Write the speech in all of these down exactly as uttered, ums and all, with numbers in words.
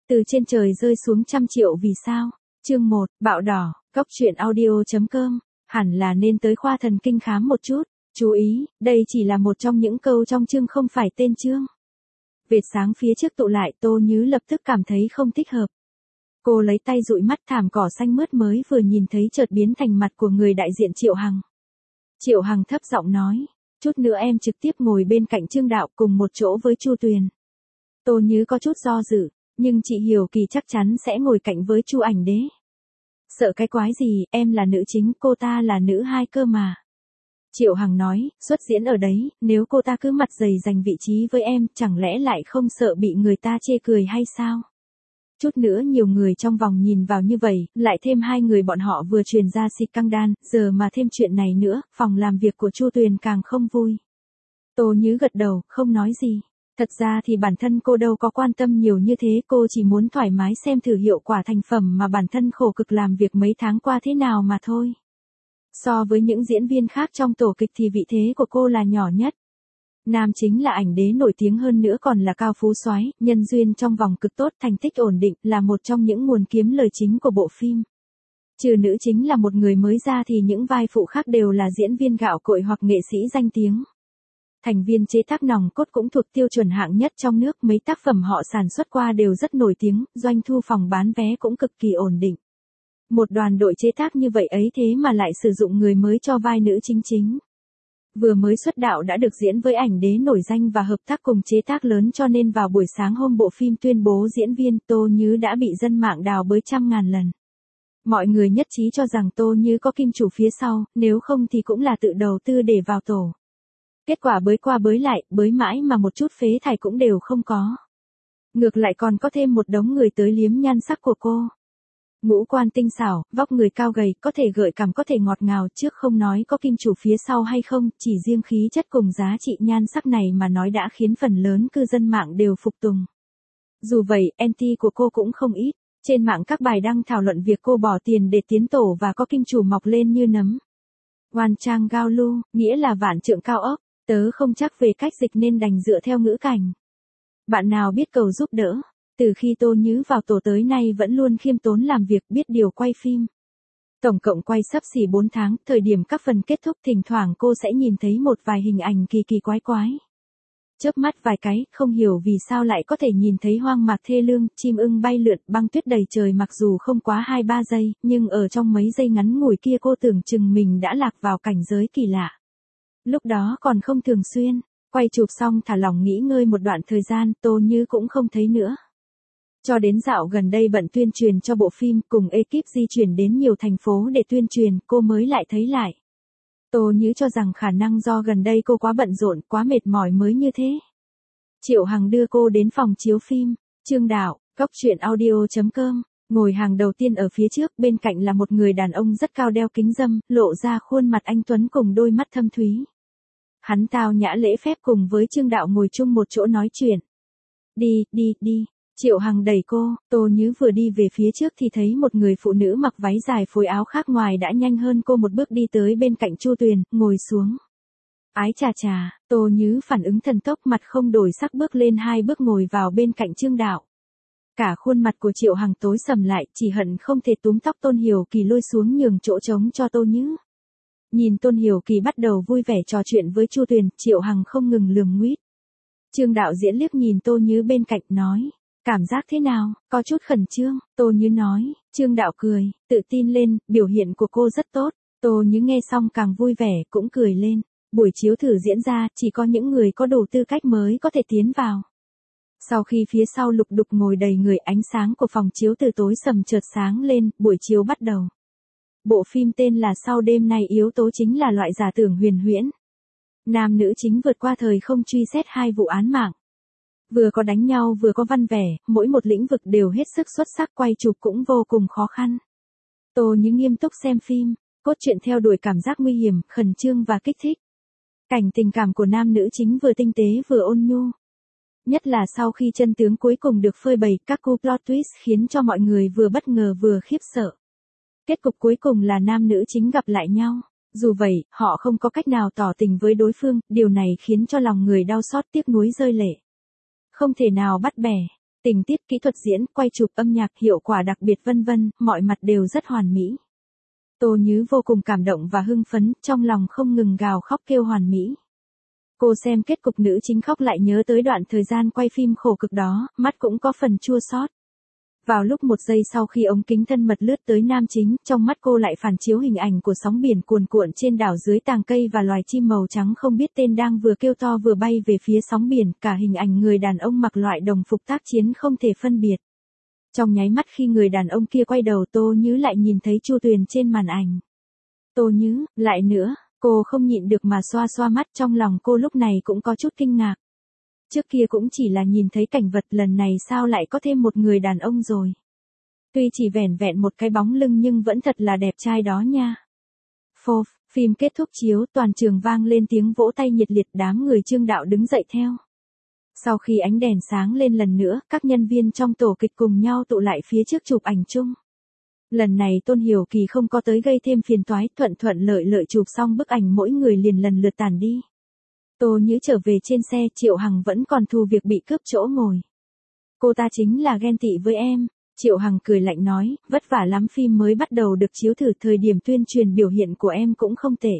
Từ trên trời rơi xuống trăm triệu vì sao? Chương một, Bạo đỏ, Góc truyện audio.com, hẳn là nên tới khoa thần kinh khám một chút. Chú ý, đây chỉ là một trong những câu trong chương không phải tên chương. Vệt sáng phía trước tụ lại, Tô Nhứ lập tức cảm thấy không thích hợp. Cô lấy tay dụi mắt, thảm cỏ xanh mướt mới vừa nhìn thấy chợt biến thành mặt của người đại diện Triệu Hằng. Triệu Hằng thấp giọng nói, chút nữa em trực tiếp ngồi bên cạnh Trương Đạo cùng một chỗ với Chu Tuyền. Tô Nhứ có chút do dự, nhưng chị Hiểu Kỳ chắc chắn sẽ ngồi cạnh với Chu Ảnh Đế. Sợ cái quái gì, em là nữ chính, cô ta là nữ hai cơ mà. Triệu Hằng nói, xuất diễn ở đấy, nếu cô ta cứ mặt dày giành vị trí với em, chẳng lẽ lại không sợ bị người ta chê cười hay sao? Chút nữa nhiều người trong vòng nhìn vào như vậy, lại thêm hai người bọn họ vừa truyền ra xịt căng đan, giờ mà thêm chuyện này nữa, phòng làm việc của Chu Tuyền càng không vui. Tô Nhứ gật đầu, không nói gì. Thật ra thì bản thân cô đâu có quan tâm nhiều như thế, cô chỉ muốn thoải mái xem thử hiệu quả thành phẩm mà bản thân khổ cực làm việc mấy tháng qua thế nào mà thôi. So với những diễn viên khác trong tổ kịch thì vị thế của cô là nhỏ nhất. Nam chính là Ảnh Đế nổi tiếng hơn nữa còn là cao phú soái, nhân duyên trong vòng cực tốt, thành tích ổn định, là một trong những nguồn kiếm lời chính của bộ phim. Trừ nữ chính là một người mới ra thì những vai phụ khác đều là diễn viên gạo cội hoặc nghệ sĩ danh tiếng. Thành viên chế tác nòng cốt cũng thuộc tiêu chuẩn hạng nhất trong nước, mấy tác phẩm họ sản xuất qua đều rất nổi tiếng, doanh thu phòng bán vé cũng cực kỳ ổn định. Một đoàn đội chế tác như vậy ấy thế mà lại sử dụng người mới cho vai nữ chính chính. Vừa mới xuất đạo đã được diễn với Ảnh Đế nổi danh và hợp tác cùng chế tác lớn, cho nên vào buổi sáng hôm bộ phim tuyên bố diễn viên, Tô Nhứ đã bị dân mạng đào bới trăm ngàn lần. Mọi người nhất trí cho rằng Tô Nhứ có kim chủ phía sau, nếu không thì cũng là tự đầu tư để vào tổ. Kết quả bới qua bới lại, bới mãi mà một chút phế thải cũng đều không có. Ngược lại còn có thêm một đống người tới liếm nhan sắc của cô. Ngũ quan tinh xảo, vóc người cao gầy, có thể gợi cảm, có thể ngọt ngào, trước không nói có kim chủ phía sau hay không, chỉ riêng khí chất cùng giá trị nhan sắc này mà nói đã khiến phần lớn cư dân mạng đều phục tùng. Dù vậy, anti của cô cũng không ít. Trên mạng các bài đăng thảo luận việc cô bỏ tiền để tiến tổ và có kim chủ mọc lên như nấm. Oan trang gao lu, nghĩa là vạn trượng cao ốc, tớ không chắc về cách dịch nên đành dựa theo ngữ cảnh. Bạn nào biết cầu giúp đỡ. Từ khi Tô Nhứ vào tổ tới nay vẫn luôn khiêm tốn làm việc, biết điều quay phim. Tổng cộng quay sắp xỉ bốn tháng, thời điểm các phần kết thúc thỉnh thoảng cô sẽ nhìn thấy một vài hình ảnh kỳ kỳ quái quái. Chớp mắt vài cái, không hiểu vì sao lại có thể nhìn thấy hoang mạc thê lương, chim ưng bay lượn, băng tuyết đầy trời, mặc dù không quá hai ba giây, nhưng ở trong mấy giây ngắn ngủi kia cô tưởng chừng mình đã lạc vào cảnh giới kỳ lạ. Lúc đó còn không thường xuyên, quay chụp xong thả lỏng nghỉ ngơi một đoạn thời gian, Tô Nhứ cũng không thấy nữa. Cho đến dạo gần đây bận tuyên truyền cho bộ phim, cùng ekip di chuyển đến nhiều thành phố để tuyên truyền, cô mới lại thấy lại. Tô Nhứ cho rằng khả năng do gần đây cô quá bận rộn, quá mệt mỏi mới như thế. Triệu Hằng đưa cô đến phòng chiếu phim. Trương Đạo, Góc truyện audio.com, ngồi hàng đầu tiên ở phía trước, bên cạnh là một người đàn ông rất cao đeo kính râm, lộ ra khuôn mặt anh tuấn cùng đôi mắt thâm thúy. Hắn tao nhã lễ phép cùng với Trương Đạo ngồi chung một chỗ nói chuyện. Đi, đi, đi. Triệu Hằng đẩy cô, Tô Nhứ vừa đi về phía trước thì thấy một người phụ nữ mặc váy dài phối áo khác ngoài đã nhanh hơn cô một bước đi tới bên cạnh Chu Tuyền, ngồi xuống. Ái chà chà, Tô Nhứ phản ứng thần tốc, mặt không đổi sắc bước lên hai bước ngồi vào bên cạnh Trương Đạo. Cả khuôn mặt của Triệu Hằng tối sầm lại, chỉ hận không thể túm tóc Tôn Hiểu Kỳ lôi xuống nhường chỗ trống cho Tô Nhứ. Nhìn Tôn Hiểu Kỳ bắt đầu vui vẻ trò chuyện với Chu Tuyền, Triệu Hằng không ngừng lườm nguýt. Trương Đạo diễn liếc nhìn Tô Nhứ bên cạnh nói. Cảm giác thế nào, có chút khẩn trương, Tô Nhứ nói. Trương Đạo cười, tự tin lên, biểu hiện của cô rất tốt. Tô Nhứ nghe xong càng vui vẻ, cũng cười lên. Buổi chiếu thử diễn ra, chỉ có những người có đủ tư cách mới có thể tiến vào. Sau khi phía sau lục đục ngồi đầy người, ánh sáng của phòng chiếu từ tối sầm chợt sáng lên, buổi chiếu bắt đầu. Bộ phim tên là Sau đêm nay, yếu tố chính là loại giả tưởng huyền huyễn. Nam nữ chính vượt qua thời không truy xét hai vụ án mạng. Vừa có đánh nhau vừa có văn vẻ, mỗi một lĩnh vực đều hết sức xuất sắc, quay chụp cũng vô cùng khó khăn. Tô Nhứ nghiêm túc xem phim, cốt truyện theo đuổi cảm giác nguy hiểm, khẩn trương và kích thích. Cảnh tình cảm của nam nữ chính vừa tinh tế vừa ôn nhu. Nhất là sau khi chân tướng cuối cùng được phơi bày, các cú plot twist khiến cho mọi người vừa bất ngờ vừa khiếp sợ. Kết cục cuối cùng là nam nữ chính gặp lại nhau. Dù vậy, họ không có cách nào tỏ tình với đối phương, điều này khiến cho lòng người đau xót tiếc nuối rơi lệ. Không thể nào bắt bẻ. Tình tiết, kỹ thuật diễn, quay chụp, âm nhạc, hiệu quả đặc biệt vân vân, mọi mặt đều rất hoàn mỹ. Tô Nhứ vô cùng cảm động và hưng phấn, trong lòng không ngừng gào khóc kêu hoàn mỹ. Cô xem kết cục nữ chính khóc lại nhớ tới đoạn thời gian quay phim khổ cực đó, mắt cũng có phần chua xót. Vào lúc một giây sau khi ống kính thân mật lướt tới nam chính, trong mắt cô lại phản chiếu hình ảnh của sóng biển cuồn cuộn trên đảo dưới tàng cây và loài chim màu trắng không biết tên đang vừa kêu to vừa bay về phía sóng biển, cả hình ảnh người đàn ông mặc loại đồng phục tác chiến không thể phân biệt. Trong nháy mắt khi người đàn ông kia quay đầu, Tô Nhứ lại nhìn thấy Chu Tuyền trên màn ảnh. Tô Nhứ, lại nữa, cô không nhịn được mà xoa xoa mắt, trong lòng cô lúc này cũng có chút kinh ngạc. Trước kia cũng chỉ là nhìn thấy cảnh vật, lần này sao lại có thêm một người đàn ông rồi. Tuy chỉ vẻn vẹn một cái bóng lưng nhưng vẫn thật là đẹp trai đó nha. Phô, phim kết thúc chiếu, toàn trường vang lên tiếng vỗ tay nhiệt liệt, đám người Trương Đạo đứng dậy theo. Sau khi ánh đèn sáng lên lần nữa, các nhân viên trong tổ kịch cùng nhau tụ lại phía trước chụp ảnh chung. Lần này Tôn Hiểu Kỳ không có tới gây thêm phiền toái, thuận thuận lợi lợi chụp xong bức ảnh mỗi người liền lần lượt tản đi. Tô Nhứ trở về trên xe, Triệu Hằng vẫn còn thù việc bị cướp chỗ ngồi. Cô ta chính là ghen tị với em. Triệu Hằng cười lạnh nói, vất vả lắm, phim mới bắt đầu được chiếu thử, thời điểm tuyên truyền biểu hiện của em cũng không tệ.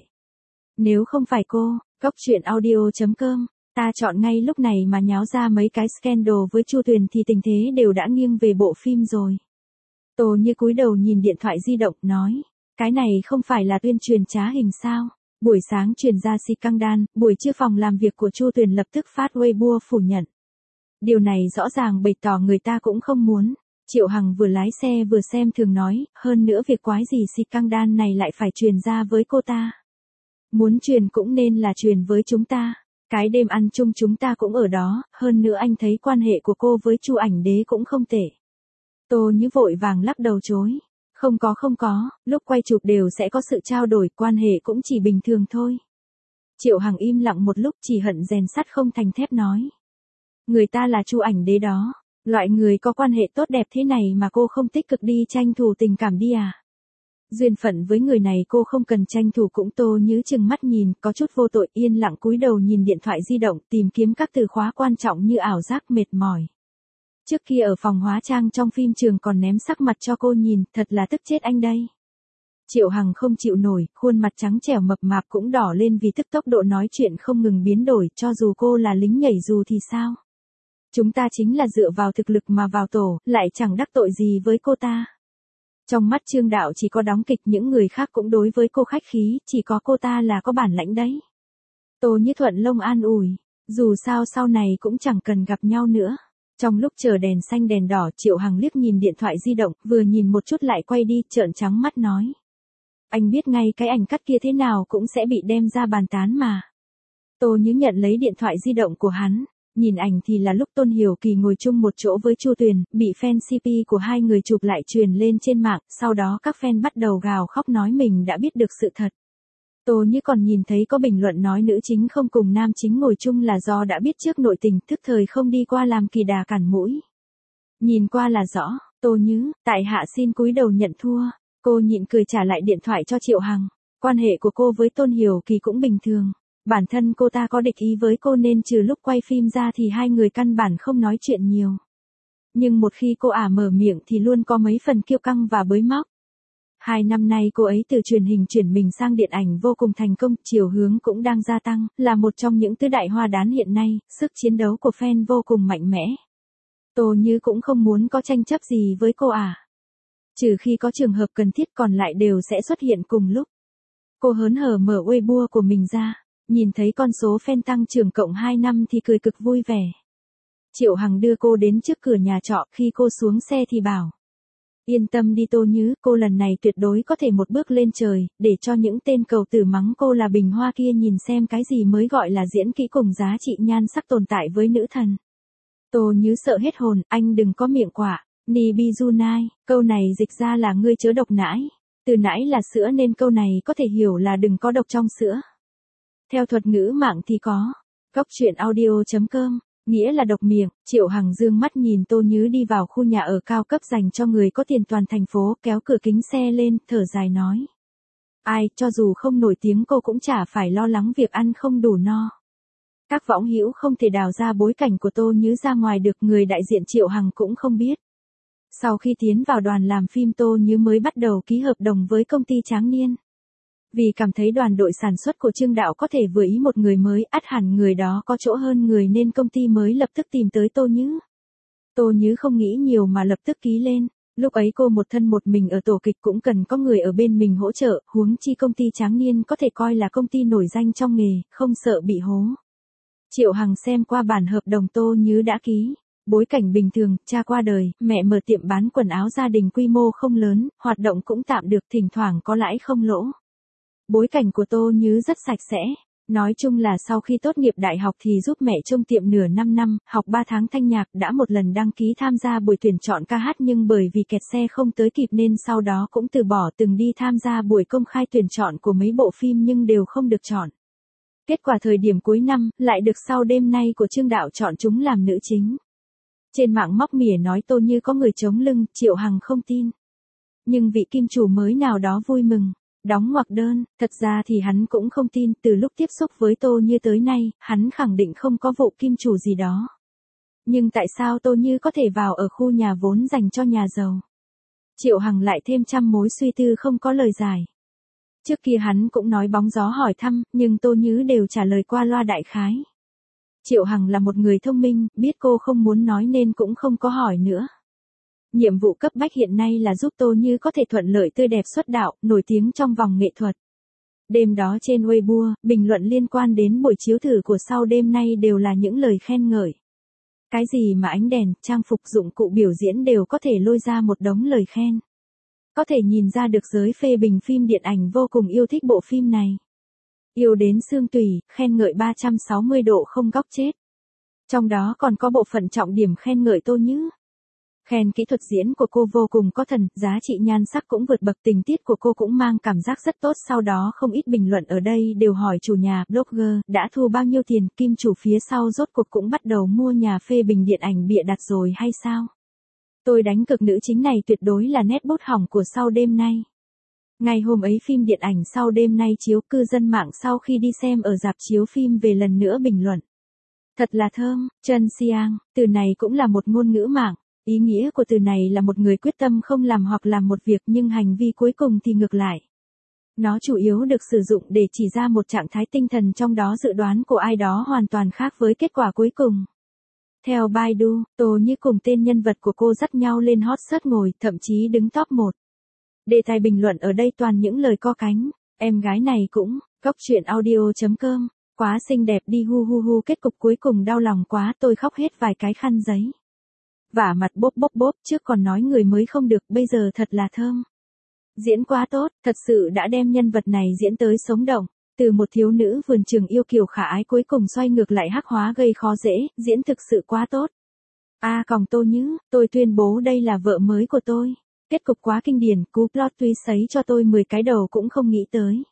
Nếu không phải cô, Cóc Truyện Audio chấm com, ta chọn ngay lúc này mà nháo ra mấy cái scandal với Chu Tuyền thì tình thế đều đã nghiêng về bộ phim rồi. Tô Như cúi đầu nhìn điện thoại di động, nói, cái này không phải là tuyên truyền trá hình sao? Buổi sáng truyền ra scandal, buổi trưa phòng làm việc của Chu Tuyền lập tức phát Weibo phủ nhận. Điều này rõ ràng bày tỏ người ta cũng không muốn. Triệu Hằng vừa lái xe vừa xem thường nói, hơn nữa việc quái gì scandal này lại phải truyền ra với cô ta. Muốn truyền cũng nên là truyền với chúng ta. Cái đêm ăn chung chúng ta cũng ở đó, hơn nữa anh thấy quan hệ của cô với Chu Ảnh Đế cũng không tệ. Tô Như vội vàng lắc đầu chối. Không có không có, lúc quay chụp đều sẽ có sự trao đổi, quan hệ cũng chỉ bình thường thôi. Triệu Hằng im lặng một lúc, chỉ hận rèn sắt không thành thép nói. Người ta là Chu Ảnh Đế đó, loại người có quan hệ tốt đẹp thế này mà cô không tích cực đi tranh thủ tình cảm đi à? Duyên phận với người này cô không cần tranh thủ cũng. Tô Như chừng mắt nhìn, có chút vô tội, yên lặng cúi đầu nhìn điện thoại di động, tìm kiếm các từ khóa quan trọng như ảo giác, mệt mỏi. Trước kia ở phòng hóa trang trong phim trường còn ném sắc mặt cho cô nhìn, thật là tức chết anh đây. Triệu Hằng không chịu nổi, khuôn mặt trắng trẻo mập mạp cũng đỏ lên vì tức tốc độ nói chuyện không ngừng biến đổi, cho dù cô là lính nhảy dù thì sao? Chúng ta chính là dựa vào thực lực mà vào tổ, lại chẳng đắc tội gì với cô ta. Trong mắt Trương Đạo chỉ có đóng kịch, những người khác cũng đối với cô khách khí, chỉ có cô ta là có bản lãnh đấy. Tô Như thuận lông an ủi, dù sao sau này cũng chẳng cần gặp nhau nữa. Trong lúc chờ đèn xanh đèn đỏ, Triệu Hằng liếc nhìn điện thoại di động, vừa nhìn một chút lại quay đi, trợn trắng mắt nói. Anh biết ngay cái ảnh cắt kia thế nào cũng sẽ bị đem ra bàn tán mà. Tô Như nhận lấy điện thoại di động của hắn, nhìn ảnh thì là lúc Tôn Hiểu Kỳ ngồi chung một chỗ với Chu Tuyền, bị fan xê pê của hai người chụp lại truyền lên trên mạng, sau đó các fan bắt đầu gào khóc nói mình đã biết được sự thật. Tô Như còn nhìn thấy có bình luận nói nữ chính không cùng nam chính ngồi chung là do đã biết trước nội tình, tức thời không đi qua làm kỳ đà cản mũi. Nhìn qua là rõ, Tô Như, tại hạ xin cúi đầu nhận thua. Cô nhịn cười trả lại điện thoại cho Triệu Hằng. Quan hệ của cô với Tôn Hiểu Kỳ cũng bình thường. Bản thân cô ta có địch ý với cô nên trừ lúc quay phim ra thì hai người căn bản không nói chuyện nhiều. Nhưng một khi cô ả mở miệng thì luôn có mấy phần kiêu căng và bới móc. Hai năm nay cô ấy từ truyền hình chuyển mình sang điện ảnh vô cùng thành công, chiều hướng cũng đang gia tăng, là một trong những tứ đại hoa đán hiện nay, sức chiến đấu của fan vô cùng mạnh mẽ. Tô Như cũng không muốn có tranh chấp gì với cô ả. Trừ khi có trường hợp cần thiết, còn lại đều sẽ xuất hiện cùng lúc. Cô hớn hở mở Weibo của mình ra, nhìn thấy con số fan tăng trưởng cộng hai năm thì cười cực vui vẻ. Triệu Hằng đưa cô đến trước cửa nhà trọ, khi cô xuống xe thì bảo. Yên tâm đi Tô Như, cô lần này tuyệt đối có thể một bước lên trời, để cho những tên cầu tử mắng cô là bình hoa kia nhìn xem cái gì mới gọi là diễn kỹ cùng giá trị nhan sắc tồn tại với nữ thần. Tô Như sợ hết hồn, anh đừng có miệng quạ. Ni Bizunai, câu này dịch ra là ngươi chớ độc nãi. Từ nãi là sữa nên câu này có thể hiểu là đừng có độc trong sữa. Theo thuật ngữ mạng thì có. Cóc Truyện Audio chấm com, nghĩa là độc miệng. Triệu Hằng dương mắt nhìn Tô Như đi vào khu nhà ở cao cấp dành cho người có tiền toàn thành phố, kéo cửa kính xe lên, thở dài nói. Ai, cho dù không nổi tiếng cô cũng chả phải lo lắng việc ăn không đủ no. Các võng hữu không thể đào ra bối cảnh của Tô Nhứ ra ngoài được, người đại diện Triệu Hằng cũng không biết. Sau khi tiến vào đoàn làm phim, Tô Nhứ mới bắt đầu ký hợp đồng với công ty Tráng Niên. Vì cảm thấy đoàn đội sản xuất của Trương Đạo có thể vừa ý một người mới, ắt hẳn người đó có chỗ hơn người nên công ty mới lập tức tìm tới Tô Nhứ. Tô Nhứ không nghĩ nhiều mà lập tức ký lên. Lúc ấy cô một thân một mình ở tổ kịch cũng cần có người ở bên mình hỗ trợ, huống chi công ty Tráng Niên có thể coi là công ty nổi danh trong nghề, không sợ bị hố. Triệu Hằng xem qua bản hợp đồng Tô Nhứ đã ký. Bối cảnh bình thường, cha qua đời, mẹ mở tiệm bán quần áo gia đình quy mô không lớn, hoạt động cũng tạm được, thỉnh thoảng có lãi không lỗ. Bối cảnh của Tô Nhứ rất sạch sẽ. Nói chung là sau khi tốt nghiệp đại học thì giúp mẹ trông tiệm nửa năm năm, học ba tháng thanh nhạc, đã một lần đăng ký tham gia buổi tuyển chọn ca hát nhưng bởi vì kẹt xe không tới kịp nên sau đó cũng từ bỏ, từng đi tham gia buổi công khai tuyển chọn của mấy bộ phim nhưng đều không được chọn. Kết quả thời điểm cuối năm, lại được Sau Đêm Nay của Trương Đạo chọn chúng làm nữ chính. Trên mạng móc mỉa nói Tô Như có người chống lưng, Triệu Hằng không tin. Nhưng vị kim chủ mới nào đó vui mừng. Đóng ngoặc đơn, thật ra thì hắn cũng không tin, từ lúc tiếp xúc với Tô Như tới nay, hắn khẳng định không có vụ kim chủ gì đó. Nhưng tại sao Tô Như có thể vào ở khu nhà vốn dành cho nhà giàu? Triệu Hằng lại thêm trăm mối suy tư không có lời giải. Trước kia hắn cũng nói bóng gió hỏi thăm, nhưng Tô Như đều trả lời qua loa đại khái. Triệu Hằng là một người thông minh, biết cô không muốn nói nên cũng không có hỏi nữa. Nhiệm vụ cấp bách hiện nay là giúp Tô Như có thể thuận lợi tươi đẹp xuất đạo, nổi tiếng trong vòng nghệ thuật. Đêm đó trên Weibo, bình luận liên quan đến buổi chiếu thử của Sau Đêm Nay đều là những lời khen ngợi. Cái gì mà ánh đèn, trang phục, dụng cụ biểu diễn đều có thể lôi ra một đống lời khen. Có thể nhìn ra được giới phê bình phim điện ảnh vô cùng yêu thích bộ phim này. Yêu đến xương tủy, khen ngợi ba trăm sáu mươi độ không góc chết. Trong đó còn có bộ phận trọng điểm khen ngợi Tô Như. Khen kỹ thuật diễn của cô vô cùng có thần, giá trị nhan sắc cũng vượt bậc, tình tiết của cô cũng mang cảm giác rất tốt. Sau đó không ít bình luận ở đây đều hỏi chủ nhà, blogger, đã thu bao nhiêu tiền, kim chủ phía sau rốt cuộc cũng bắt đầu mua nhà phê bình điện ảnh bịa đặt rồi hay sao? Tôi đánh cực nữ chính này tuyệt đối là nét bút hỏng của Sau Đêm Nay. Ngày hôm ấy phim điện ảnh Sau Đêm Nay chiếu, cư dân mạng sau khi đi xem ở rạp chiếu phim về lần nữa bình luận. Thật là thơm, Trân Siang, từ này cũng là một ngôn ngữ mạng. Ý nghĩa của từ này là một người quyết tâm không làm hoặc làm một việc nhưng hành vi cuối cùng thì ngược lại. Nó chủ yếu được sử dụng để chỉ ra một trạng thái tinh thần trong đó dự đoán của ai đó hoàn toàn khác với kết quả cuối cùng. Theo Baidu, Tô Như cùng tên nhân vật của cô dắt nhau lên hot search ngồi, thậm chí đứng top một. Đề tài bình luận ở đây toàn những lời co cánh. Em gái này cũng, góc truyện audio chấm com, quá xinh đẹp đi hu hu hu, kết cục cuối cùng đau lòng quá, tôi khóc hết vài cái khăn giấy. Vả mặt bốp bốp bốp, trước còn nói người mới không được, bây giờ thật là thơm. Diễn quá tốt, thật sự đã đem nhân vật này diễn tới sống động. Từ một thiếu nữ vườn trường yêu kiều khả ái cuối cùng xoay ngược lại hắc hóa gây khó dễ, diễn thực sự quá tốt. A à, còng Tô Như, tôi tuyên bố đây là vợ mới của tôi. Kết cục quá kinh điển, cú plot twist sấy cho tôi mười cái đầu cũng không nghĩ tới.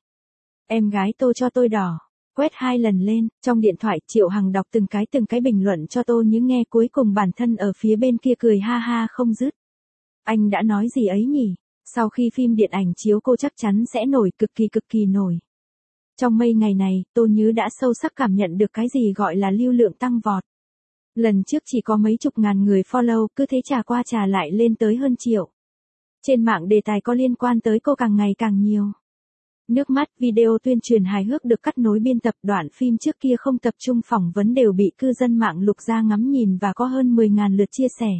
Em gái Tô cho tôi đỏ. Quét hai lần lên, trong điện thoại Triệu Hằng đọc từng cái từng cái bình luận cho Tô Như nghe, cuối cùng bản thân ở phía bên kia cười ha ha không dứt. Anh đã nói gì ấy nhỉ? Sau khi phim điện ảnh chiếu cô chắc chắn sẽ nổi, cực kỳ cực kỳ nổi. Trong mấy ngày này, Tô Như đã sâu sắc cảm nhận được cái gì gọi là lưu lượng tăng vọt. Lần trước chỉ có mấy chục ngàn người follow, cứ thế trà qua trà lại lên tới hơn triệu. Trên mạng đề tài có liên quan tới cô càng ngày càng nhiều. Nước mắt, video tuyên truyền hài hước được cắt nối biên tập, đoạn phim trước kia không tập trung phỏng vấn đều bị cư dân mạng lục ra ngắm nhìn và có hơn mười nghìn lượt chia sẻ.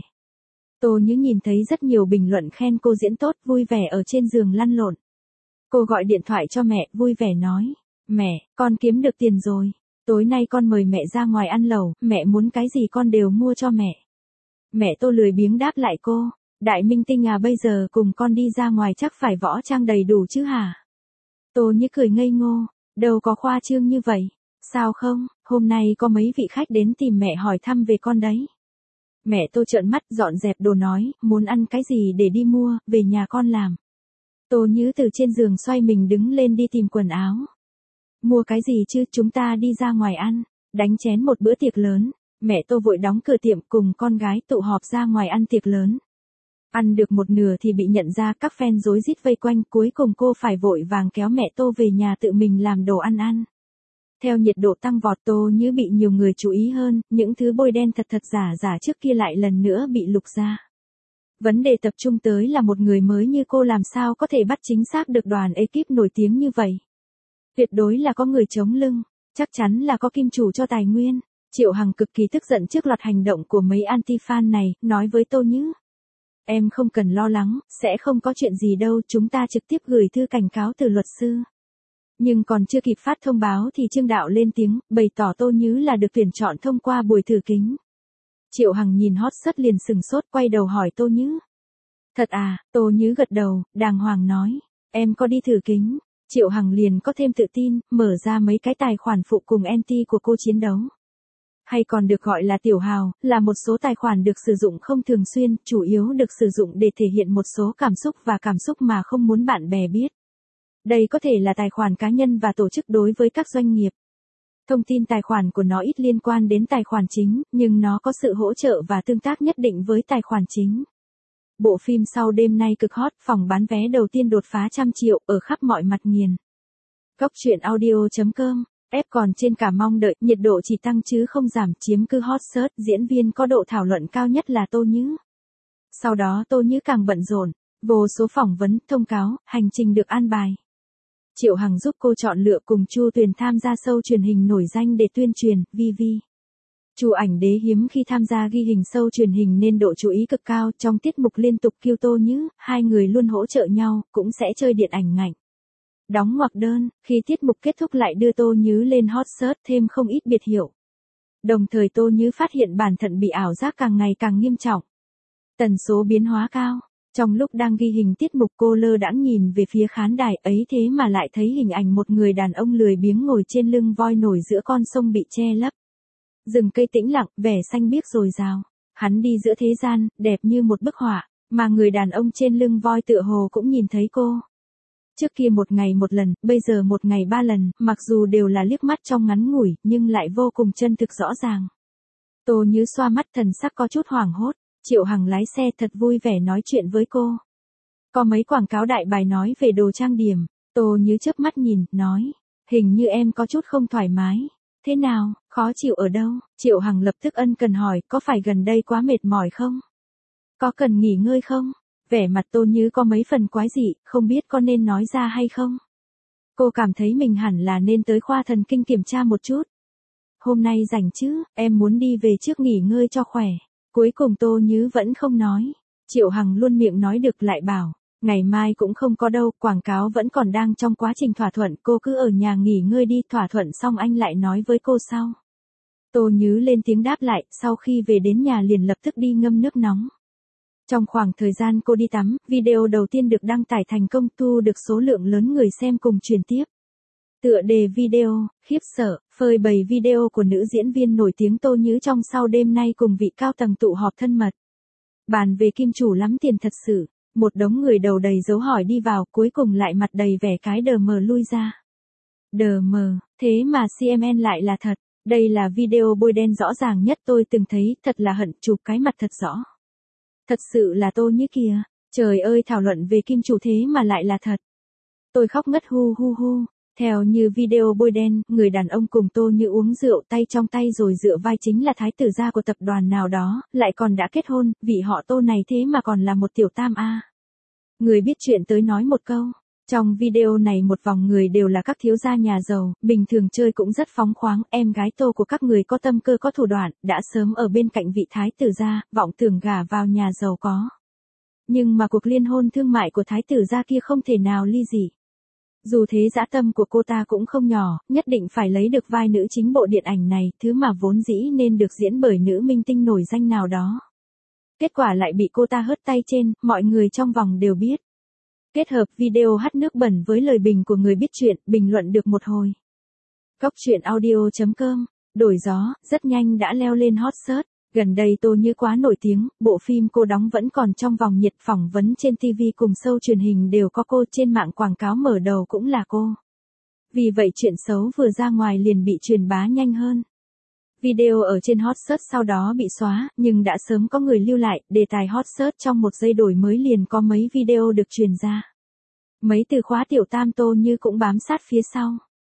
Tô Như nhìn thấy rất nhiều bình luận khen cô diễn tốt, vui vẻ ở trên giường lăn lộn. Cô gọi điện thoại cho mẹ, vui vẻ nói, mẹ, con kiếm được tiền rồi. Tối nay con mời mẹ ra ngoài ăn lẩu, mẹ muốn cái gì con đều mua cho mẹ. Mẹ Tô lười biếng đáp lại cô, đại minh tinh à, bây giờ cùng con đi ra ngoài chắc phải võ trang đầy đủ chứ hả? Tô Như cười ngây ngô, đâu có khoa trương như vậy. Sao không, hôm nay có mấy vị khách đến tìm mẹ hỏi thăm về con đấy. Mẹ Tô trợn mắt dọn dẹp đồ nói, muốn ăn cái gì để đi mua, về nhà con làm. Tô Như từ trên giường xoay mình đứng lên đi tìm quần áo. Mua cái gì chứ, chúng ta đi ra ngoài ăn, đánh chén một bữa tiệc lớn. Mẹ Tô vội đóng cửa tiệm cùng con gái tụ họp ra ngoài ăn tiệc lớn. Ăn được một nửa thì bị nhận ra, các fan rối rít vây quanh, cuối cùng cô phải vội vàng kéo mẹ Tô về nhà tự mình làm đồ ăn ăn. Theo nhiệt độ tăng vọt Tô Nhứ bị nhiều người chú ý hơn, những thứ bôi đen thật thật giả giả trước kia lại lần nữa bị lục ra. Vấn đề tập trung tới là một người mới như cô làm sao có thể bắt chính xác được đoàn ekip nổi tiếng như vậy. Tuyệt đối là có người chống lưng, chắc chắn là có kim chủ cho tài nguyên. Triệu Hằng cực kỳ tức giận trước loạt hành động của mấy anti-fan này, nói với Tô Nhứ. Em không cần lo lắng, sẽ không có chuyện gì đâu, chúng ta trực tiếp gửi thư cảnh cáo từ luật sư. Nhưng còn chưa kịp phát thông báo thì Trương Đạo lên tiếng, bày tỏ Tô Nhứ là được tuyển chọn thông qua buổi thử kính. Triệu Hằng nhìn hot search liền sừng sốt quay đầu hỏi Tô Nhứ. Thật à, Tô Nhứ gật đầu, đàng hoàng nói, em có đi thử kính. Triệu Hằng liền có thêm tự tin, mở ra mấy cái tài khoản phụ cùng anti của cô chiến đấu. Hay còn được gọi là tiểu hào, là một số tài khoản được sử dụng không thường xuyên, chủ yếu được sử dụng để thể hiện một số cảm xúc và cảm xúc mà không muốn bạn bè biết. Đây có thể là tài khoản cá nhân và tổ chức đối với các doanh nghiệp. Thông tin tài khoản của nó ít liên quan đến tài khoản chính, nhưng nó có sự hỗ trợ và tương tác nhất định với tài khoản chính. Bộ phim Sau đêm nay cực hot, phòng bán vé đầu tiên đột phá trăm triệu, ở khắp mọi mặt nghiền. Góc truyện audio chấm com, ép còn trên cả mong đợi, nhiệt độ chỉ tăng chứ không giảm, chiếm cứ hot search, diễn viên có độ thảo luận cao nhất là Tô Nhứ. Sau đó Tô Nhứ càng bận rộn, vô số phỏng vấn, thông cáo, hành trình được an bài. Triệu Hằng giúp cô chọn lựa cùng Chu Tuyền tham gia show truyền hình nổi danh để tuyên truyền, vi vi. Chu Ảnh Đế hiếm khi tham gia ghi hình show truyền hình nên độ chú ý cực cao, trong tiết mục liên tục kêu Tô Nhứ, hai người luôn hỗ trợ nhau, cũng sẽ chơi điện ảnh ngạnh. Đóng ngoặc đơn, khi tiết mục kết thúc lại đưa Tô Nhứ lên hot search thêm không ít biệt hiệu. Đồng thời Tô Nhứ phát hiện bản thân bị ảo giác càng ngày càng nghiêm trọng. Tần số biến hóa cao. Trong lúc đang ghi hình tiết mục cô lơ đãng nhìn về phía khán đài ấy thế mà lại thấy hình ảnh một người đàn ông lười biếng ngồi trên lưng voi nổi giữa con sông bị che lấp. Rừng cây tĩnh lặng, vẻ xanh biếc dồi dào. Hắn đi giữa thế gian, đẹp như một bức họa, mà người đàn ông trên lưng voi tựa hồ cũng nhìn thấy cô. Trước kia một ngày một lần, bây giờ một ngày ba lần, mặc dù đều là liếc mắt trong ngắn ngủi, nhưng lại vô cùng chân thực rõ ràng. Tô Nhứ xoa mắt thần sắc có chút hoảng hốt. Triệu Hằng lái xe thật vui vẻ nói chuyện với cô. Có mấy quảng cáo đại bài nói về đồ trang điểm, Tô Nhứ chớp mắt nhìn, nói, hình như em có chút không thoải mái. Thế nào, khó chịu ở đâu? Triệu Hằng lập tức ân cần hỏi, có phải gần đây quá mệt mỏi không? Có cần nghỉ ngơi không? Vẻ mặt Tô Nhứ có mấy phần quái dị, không biết có nên nói ra hay không? Cô cảm thấy mình hẳn là nên tới khoa thần kinh kiểm tra một chút. Hôm nay rảnh chứ, em muốn đi về trước nghỉ ngơi cho khỏe. Cuối cùng Tô Nhứ vẫn không nói. Triệu Hằng luôn miệng nói được lại bảo, ngày mai cũng không có đâu, quảng cáo vẫn còn đang trong quá trình thỏa thuận, cô cứ ở nhà nghỉ ngơi đi, thỏa thuận xong anh lại nói với cô sau. Tô Nhứ lên tiếng đáp lại, sau khi về đến nhà liền lập tức đi ngâm nước nóng. Trong khoảng thời gian cô đi tắm, video đầu tiên được đăng tải thành công, thu được số lượng lớn người xem cùng truyền tiếp. Tựa đề video, khiếp sợ, phơi bày video của nữ diễn viên nổi tiếng Tô Nhứ trong Sau đêm nay cùng vị cao tầng tụ họp thân mật. Bàn về kim chủ lắm tiền thật sự, một đống người đầu đầy dấu hỏi đi vào, cuối cùng lại mặt đầy vẻ cái đờ mờ lui ra. Đờ mờ, thế mà xê em en lại là thật, đây là video bôi đen rõ ràng nhất tôi từng thấy, thật là hận, chụp cái mặt thật rõ. Thật sự là Tô Nhứ kìa, trời ơi thảo luận về kim chủ thế mà lại là thật. Tôi khóc ngất hu hu hu. Theo như video bôi đen, người đàn ông cùng Tô Nhứ uống rượu tay trong tay rồi dựa vai chính là thái tử gia của tập đoàn nào đó, lại còn đã kết hôn, vị họ Tô này thế mà còn là một tiểu tam a. Người biết chuyện tới nói một câu, trong video này một vòng người đều là các thiếu gia nhà giàu, bình thường chơi cũng rất phóng khoáng, em gái Tô của các người có tâm cơ có thủ đoạn, đã sớm ở bên cạnh vị thái tử gia, vọng tưởng gả vào nhà giàu có. Nhưng mà cuộc liên hôn thương mại của thái tử gia kia không thể nào ly dị. Dù thế dã tâm của cô ta cũng không nhỏ, nhất định phải lấy được vai nữ chính bộ điện ảnh này, thứ mà vốn dĩ nên được diễn bởi nữ minh tinh nổi danh nào đó. Kết quả lại bị cô ta hớt tay trên, mọi người trong vòng đều biết. Kết hợp video hắt nước bẩn với lời bình của người biết chuyện, bình luận được một hồi. Góc truyện audio chấm com, đổi gió, rất nhanh đã leo lên hot search. Gần đây Tô Nhứ quá nổi tiếng, bộ phim cô đóng vẫn còn trong vòng nhiệt, phỏng vấn trên ti vi cùng show truyền hình đều có cô, trên mạng quảng cáo mở đầu cũng là cô. Vì vậy chuyện xấu vừa ra ngoài liền bị truyền bá nhanh hơn. Video ở trên hot search sau đó bị xóa, nhưng đã sớm có người lưu lại, đề tài hot search trong một giây đổi mới liền có mấy video được truyền ra. Mấy từ khóa tiểu tam Tô Nhứ cũng bám sát phía sau.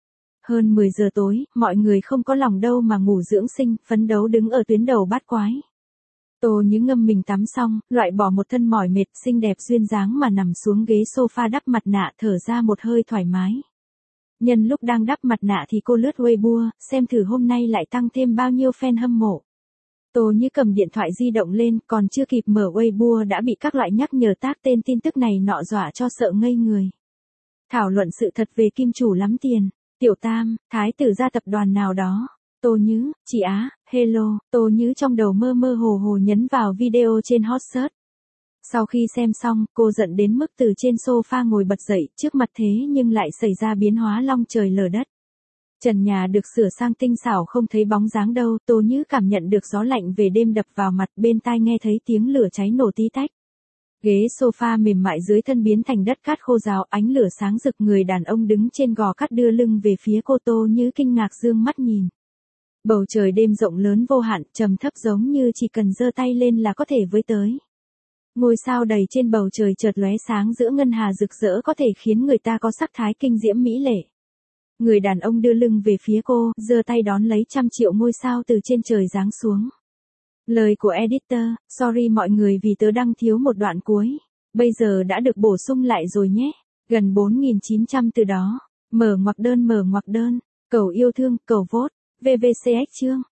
Hơn mười giờ tối, mọi người không có lòng đâu mà ngủ dưỡng sinh, phấn đấu đứng ở tuyến đầu bát quái. Tô Nhứ ngâm mình tắm xong, loại bỏ một thân mỏi mệt, xinh đẹp duyên dáng mà nằm xuống ghế sofa đắp mặt nạ thở ra một hơi thoải mái. Nhân lúc đang đắp mặt nạ thì cô lướt Weibo, xem thử hôm nay lại tăng thêm bao nhiêu fan hâm mộ. Tô Nhứ cầm điện thoại di động lên, còn chưa kịp mở Weibo đã bị các loại nhắc nhở tag tên tin tức này nọ dọa cho sợ ngây người. Thảo luận sự thật về kim chủ lắm tiền, Tiểu Tam, thái tử gia tập đoàn nào đó. Tô Nhứ, chị Á, hello, Tô Nhứ trong đầu mơ mơ hồ hồ nhấn vào video trên hot search. Sau khi xem xong, cô giận đến mức từ trên sofa ngồi bật dậy, trước mặt thế nhưng lại xảy ra biến hóa long trời lở đất. Trần nhà được sửa sang tinh xảo không thấy bóng dáng đâu, Tô Nhứ cảm nhận được gió lạnh về đêm đập vào mặt, bên tai nghe thấy tiếng lửa cháy nổ tí tách. Ghế sofa mềm mại dưới thân biến thành đất cát khô ráo, ánh lửa sáng rực, người đàn ông đứng trên gò cát đưa lưng về phía cô. Tô Nhứ kinh ngạc dương mắt nhìn. Bầu trời đêm rộng lớn vô hạn, trầm thấp giống như chỉ cần giơ tay lên là có thể với tới. Ngôi sao đầy trên bầu trời chợt lóe sáng giữa ngân hà rực rỡ có thể khiến người ta có sắc thái kinh diễm mỹ lệ. Người đàn ông đưa lưng về phía cô, giơ tay đón lấy trăm triệu ngôi sao từ trên trời giáng xuống. Lời của editor, sorry mọi người vì tớ đăng thiếu một đoạn cuối. Bây giờ đã được bổ sung lại rồi nhé. Gần bốn nghìn chín trăm từ đó. Mở ngoặc đơn mở ngoặc đơn. Cầu yêu thương, cầu vote. vê vê xê ích chương.